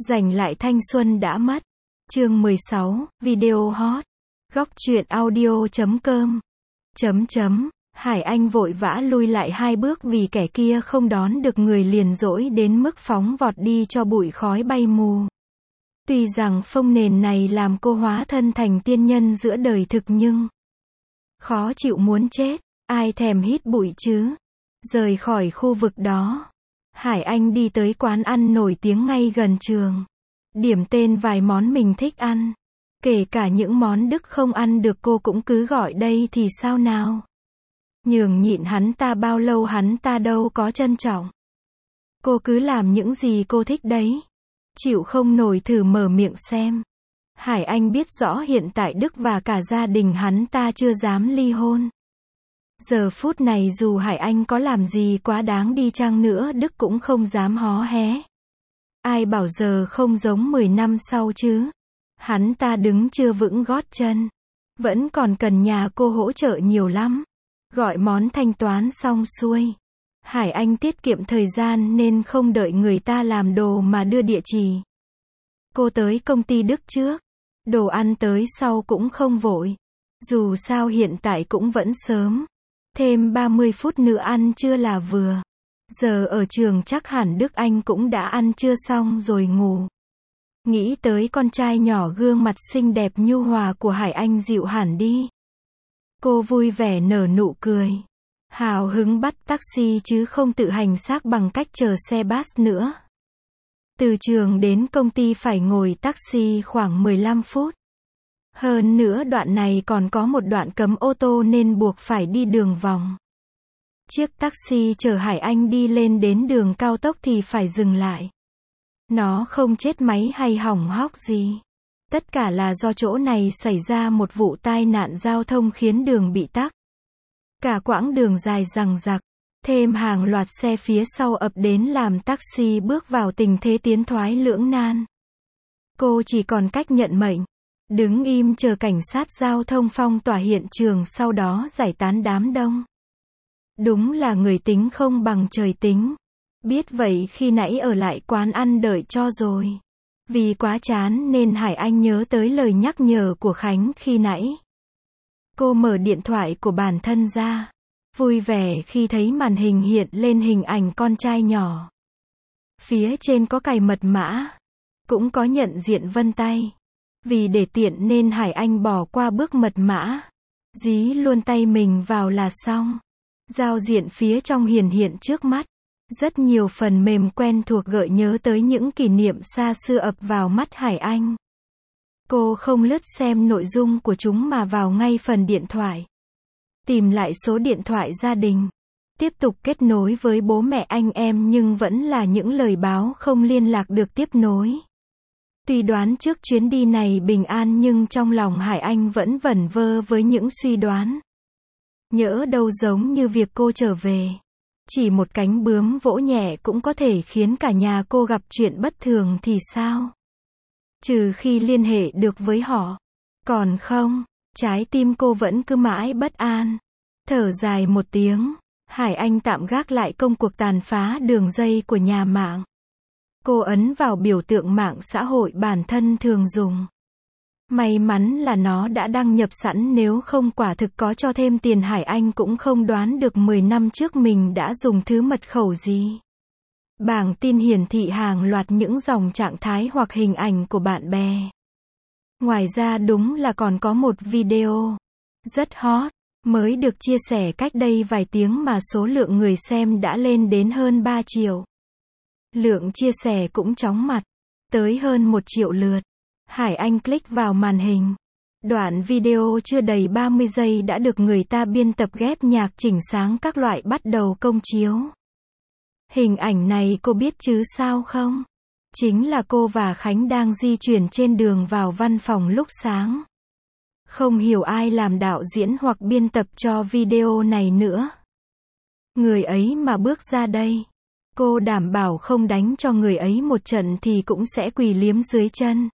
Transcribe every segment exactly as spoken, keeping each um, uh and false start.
Giành lại thanh xuân đã mất. Chương mười sáu, video hot. Góc truyện audio chấm com. Chấm chấm. Hải Anh vội vã lui lại hai bước vì kẻ kia không đón được người liền dỗi đến mức phóng vọt đi cho bụi khói bay mù. Tuy rằng phông nền này làm cô hóa thân thành tiên nhân giữa đời thực nhưng khó chịu muốn chết, ai thèm hít bụi chứ. Rời khỏi khu vực đó, Hải Anh đi tới quán ăn nổi tiếng ngay gần trường. Điểm tên vài món mình thích ăn. Kể cả những món Đức không ăn được cô cũng cứ gọi đây thì sao nào. Nhường nhịn hắn ta bao lâu hắn ta đâu có trân trọng. Cô cứ làm những gì cô thích đấy. Chịu không nổi thử mở miệng xem. Hải Anh biết rõ hiện tại Đức và cả gia đình hắn ta chưa dám ly hôn. Giờ phút này dù Hải Anh có làm gì quá đáng đi chăng nữa Đức cũng không dám hó hé. Ai bảo giờ không giống mười năm sau chứ. Hắn ta đứng chưa vững gót chân. Vẫn còn cần nhà cô hỗ trợ nhiều lắm. Gọi món thanh toán xong xuôi. Hải Anh tiết kiệm thời gian nên không đợi người ta làm đồ mà đưa địa chỉ. Cô tới công ty Đức trước. Đồ ăn tới sau cũng không vội. Dù sao hiện tại cũng vẫn sớm. Thêm ba mươi phút nữa ăn trưa là vừa. Giờ ở trường chắc hẳn Đức Anh cũng đã ăn trưa xong rồi ngủ. Nghĩ tới con trai nhỏ gương mặt xinh đẹp nhu hòa của Hải Anh dịu hẳn đi. Cô vui vẻ nở nụ cười. Hào hứng bắt taxi chứ không tự hành xác bằng cách chờ xe bus nữa. Từ trường đến công ty phải ngồi taxi khoảng mười lăm phút. Hơn nữa đoạn này còn có một đoạn cấm ô tô nên buộc phải đi đường vòng. Chiếc taxi chở Hải Anh đi lên đến đường cao tốc thì phải dừng lại. Nó không chết máy hay hỏng hóc gì. Tất cả là do chỗ này xảy ra một vụ tai nạn giao thông khiến đường bị tắc. Cả quãng đường dài dằng dặc, thêm hàng loạt xe phía sau ập đến làm taxi bước vào tình thế tiến thoái lưỡng nan. Cô chỉ còn cách nhận mệnh, đứng im chờ cảnh sát giao thông phong tỏa hiện trường sau đó giải tán đám đông. Đúng là người tính không bằng trời tính. Biết vậy khi nãy ở lại quán ăn đợi cho rồi. Vì quá chán nên Hải Anh nhớ tới lời nhắc nhở của Khánh khi nãy. Cô mở điện thoại của bản thân ra. Vui vẻ khi thấy màn hình hiện lên hình ảnh con trai nhỏ. Phía trên có cài mật mã. Cũng có nhận diện vân tay. Vì để tiện nên Hải Anh bỏ qua bước mật mã. Dí luôn tay mình vào là xong. Giao diện phía trong hiển hiện trước mắt. Rất nhiều phần mềm quen thuộc gợi nhớ tới những kỷ niệm xa xưa ập vào mắt Hải Anh. Cô không lướt xem nội dung của chúng mà vào ngay phần điện thoại. Tìm lại số điện thoại gia đình. Tiếp tục kết nối với bố mẹ anh em nhưng vẫn là những lời báo không liên lạc được tiếp nối. Tuy đoán trước chuyến đi này bình an nhưng trong lòng Hải Anh vẫn vẩn vơ với những suy đoán. Nhỡ đâu giống như việc cô trở về. Chỉ một cánh bướm vỗ nhẹ cũng có thể khiến cả nhà cô gặp chuyện bất thường thì sao? Trừ khi liên hệ được với họ. Còn không, trái tim cô vẫn cứ mãi bất an. Thở dài một tiếng, Hải Anh tạm gác lại công cuộc tàn phá đường dây của nhà mạng. Cô ấn vào biểu tượng mạng xã hội bản thân thường dùng. May mắn là nó đã đăng nhập sẵn nếu không quả thực có cho thêm tiền Hải Anh cũng không đoán được mười năm trước mình đã dùng thứ mật khẩu gì. Bảng tin hiển thị hàng loạt những dòng trạng thái hoặc hình ảnh của bạn bè. Ngoài ra đúng là còn có một video rất hot, mới được chia sẻ cách đây vài tiếng mà số lượng người xem đã lên đến hơn ba triệu. Lượng chia sẻ cũng chóng mặt, tới hơn một triệu lượt. Hải Anh click vào màn hình. Đoạn video chưa đầy ba mươi giây đã được người ta biên tập ghép nhạc chỉnh sáng các loại bắt đầu công chiếu. Hình ảnh này cô biết chứ sao không? Chính là cô và Khánh đang di chuyển trên đường vào văn phòng lúc sáng. Không hiểu ai làm đạo diễn hoặc biên tập cho video này nữa. Người ấy mà bước ra đây. Cô đảm bảo không đánh cho người ấy một trận thì cũng sẽ quỳ liếm dưới chân.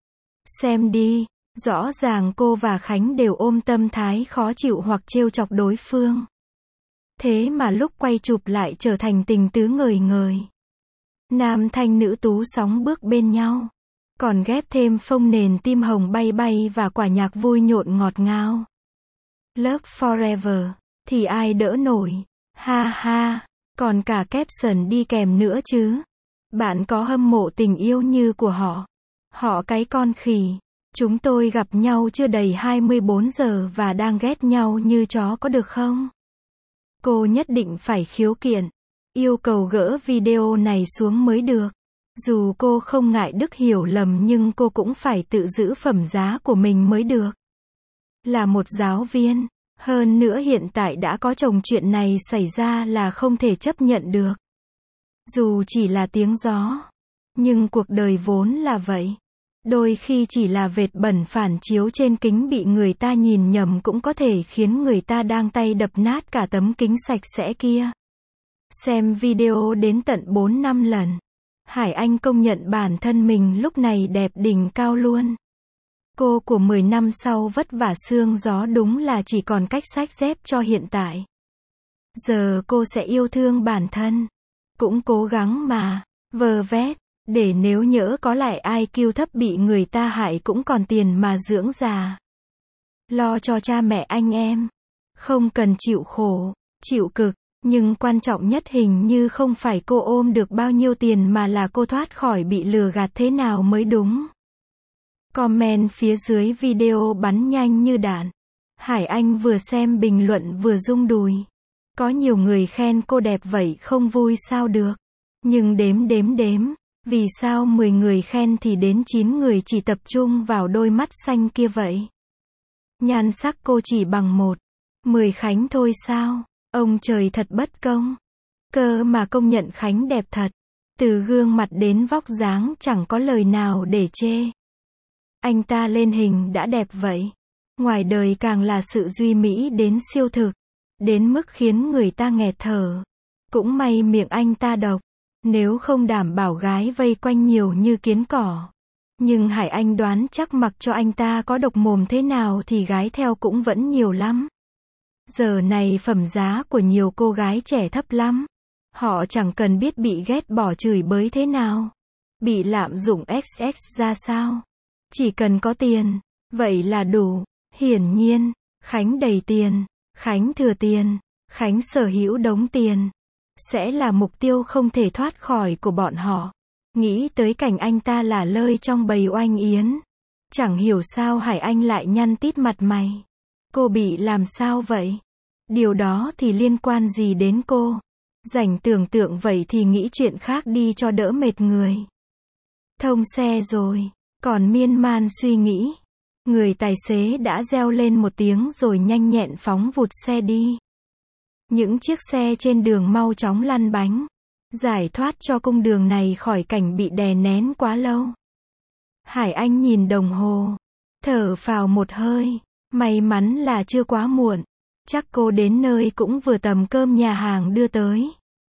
Xem đi, rõ ràng cô và Khánh đều ôm tâm thái khó chịu hoặc trêu chọc đối phương. Thế mà lúc quay chụp lại trở thành tình tứ ngời ngời. Nam thanh nữ tú sóng bước bên nhau. Còn ghép thêm phông nền tim hồng bay bay và quả nhạc vui nhộn ngọt ngào. Love Forever, thì ai đỡ nổi. Ha ha, còn cả caption đi kèm nữa chứ. Bạn có hâm mộ tình yêu như của họ? Họ cái con khỉ. Chúng tôi gặp nhau chưa đầy hai mươi bốn giờ và đang ghét nhau như chó có được không? Cô nhất định phải khiếu kiện. Yêu cầu gỡ video này xuống mới được. Dù cô không ngại Đức hiểu lầm nhưng cô cũng phải tự giữ phẩm giá của mình mới được. Là một giáo viên, hơn nữa hiện tại đã có chồng, chuyện này xảy ra là không thể chấp nhận được. Dù chỉ là tiếng gió, nhưng cuộc đời vốn là vậy. Đôi khi chỉ là vệt bẩn phản chiếu trên kính bị người ta nhìn nhầm cũng có thể khiến người ta đang tay đập nát cả tấm kính sạch sẽ kia. Xem video đến tận bốn năm lần. Hải Anh công nhận bản thân mình lúc này đẹp đỉnh cao luôn. Cô của mười năm sau vất vả sương gió đúng là chỉ còn cách xách dép cho hiện tại. Giờ cô sẽ yêu thương bản thân. Cũng cố gắng mà, vơ vét, để nếu nhỡ có lại i kiu thấp bị người ta hại cũng còn tiền mà dưỡng già. Lo cho cha mẹ anh em. Không cần chịu khổ, chịu cực. Nhưng quan trọng nhất hình như không phải cô ôm được bao nhiêu tiền mà là cô thoát khỏi bị lừa gạt thế nào mới đúng. Comment phía dưới video bắn nhanh như đạn. Hải Anh vừa xem bình luận vừa rung đùi. Có nhiều người khen cô đẹp vậy không vui sao được. Nhưng đếm đếm đếm, vì sao mười người khen thì đến chín người chỉ tập trung vào đôi mắt xanh kia vậy? Nhan sắc cô chỉ bằng một, mười Khánh thôi sao? Ông trời thật bất công. Cơ mà công nhận Khánh đẹp thật. Từ gương mặt đến vóc dáng chẳng có lời nào để chê. Anh ta lên hình đã đẹp vậy. Ngoài đời càng là sự duy mỹ đến siêu thực. Đến mức khiến người ta nghẹt thở. Cũng may miệng anh ta độc. Nếu không đảm bảo gái vây quanh nhiều như kiến cỏ. Nhưng Hải Anh đoán chắc mặc cho anh ta có độc mồm thế nào thì gái theo cũng vẫn nhiều lắm. Giờ này phẩm giá của nhiều cô gái trẻ thấp lắm. Họ chẳng cần biết bị ghét bỏ chửi bới thế nào. Bị lạm dụng ích ích ra sao. Chỉ cần có tiền. Vậy là đủ. Hiển nhiên, Khánh đầy tiền. Khánh thừa tiền. Khánh sở hữu đống tiền. Sẽ là mục tiêu không thể thoát khỏi của bọn họ. Nghĩ tới cảnh anh ta lả lơi trong bầy oanh yến. Chẳng hiểu sao Hải Anh lại nhăn tít mặt mày. Cô bị làm sao vậy? Điều đó thì liên quan gì đến cô? Rảnh tưởng tượng vậy thì nghĩ chuyện khác đi cho đỡ mệt người. Thông xe rồi, còn miên man suy nghĩ. Người tài xế đã reo lên một tiếng rồi nhanh nhẹn phóng vụt xe đi. Những chiếc xe trên đường mau chóng lăn bánh. Giải thoát cho cung đường này khỏi cảnh bị đè nén quá lâu. Hải Anh nhìn đồng hồ. Thở phào một hơi. May mắn là chưa quá muộn. Chắc cô đến nơi cũng vừa tầm cơm nhà hàng đưa tới.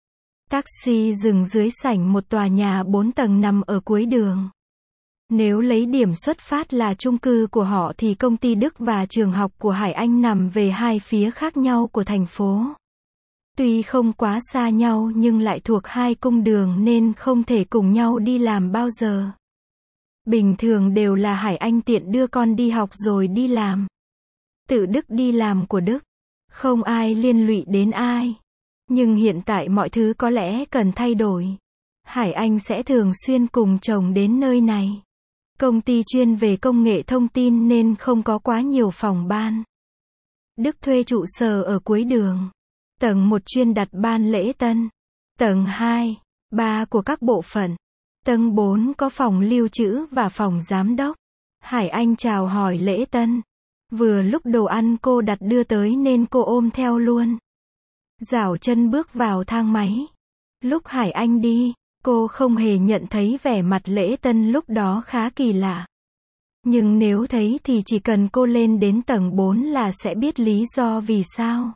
Taxi dừng dưới sảnh một tòa nhà bốn tầng nằm ở cuối đường. Nếu lấy điểm xuất phát là chung cư của họ thì công ty Đức và trường học của Hải Anh nằm về hai phía khác nhau của thành phố. Tuy không quá xa nhau nhưng lại thuộc hai cung đường nên không thể cùng nhau đi làm bao giờ. Bình thường đều là Hải Anh tiện đưa con đi học rồi đi làm. Tự Đức đi làm của Đức. Không ai liên lụy đến ai. Nhưng hiện tại mọi thứ có lẽ cần thay đổi. Hải Anh sẽ thường xuyên cùng chồng đến nơi này. Công ty chuyên về công nghệ thông tin nên không có quá nhiều phòng ban. Đức thuê trụ sở ở cuối đường. Tầng một chuyên đặt ban lễ tân. Tầng hai, ba của các bộ phận. Tầng bốn có phòng lưu trữ và phòng giám đốc. Hải Anh chào hỏi lễ tân. Vừa lúc đồ ăn cô đặt đưa tới nên cô ôm theo luôn. Dảo chân bước vào thang máy. Lúc Hải Anh đi, cô không hề nhận thấy vẻ mặt lễ tân lúc đó khá kỳ lạ. Nhưng nếu thấy thì chỉ cần cô lên đến tầng bốn là sẽ biết lý do vì sao.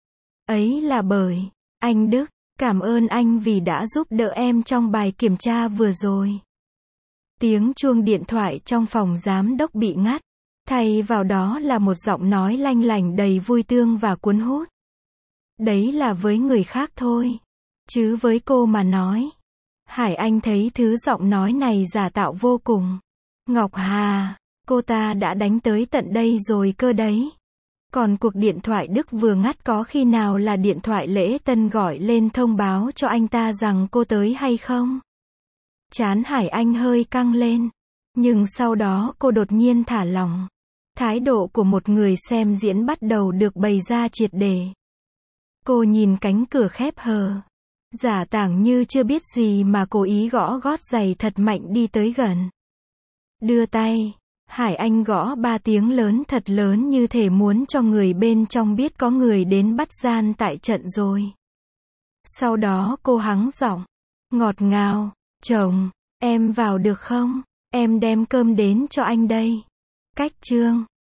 Ấy là bởi, anh Đức, cảm ơn anh vì đã giúp đỡ em trong bài kiểm tra vừa rồi. Tiếng chuông điện thoại trong phòng giám đốc bị ngắt. Thay vào đó là một giọng nói lanh lảnh đầy vui tươi và cuốn hút. Đấy là với người khác thôi. Chứ với cô mà nói. Hải Anh thấy thứ giọng nói này giả tạo vô cùng. Ngọc Hà, cô ta đã đánh tới tận đây rồi cơ đấy. Còn cuộc điện thoại Đức vừa ngắt có khi nào là điện thoại Lễ Tân gọi lên thông báo cho anh ta rằng cô tới hay không? Trán Hải Anh hơi căng lên. Nhưng sau đó cô đột nhiên thả lỏng. Thái độ của một người xem diễn bắt đầu được bày ra triệt để. Cô nhìn cánh cửa khép hờ. Giả tảng như chưa biết gì mà cố ý gõ gót giày thật mạnh đi tới gần. Đưa tay. Hải Anh gõ ba tiếng lớn thật lớn như thể muốn cho người bên trong biết có người đến bắt gian tại trận rồi. Sau đó cô hắng giọng. Ngọt ngào. Chồng, em vào được không? Em đem cơm đến cho anh đây. Cách chương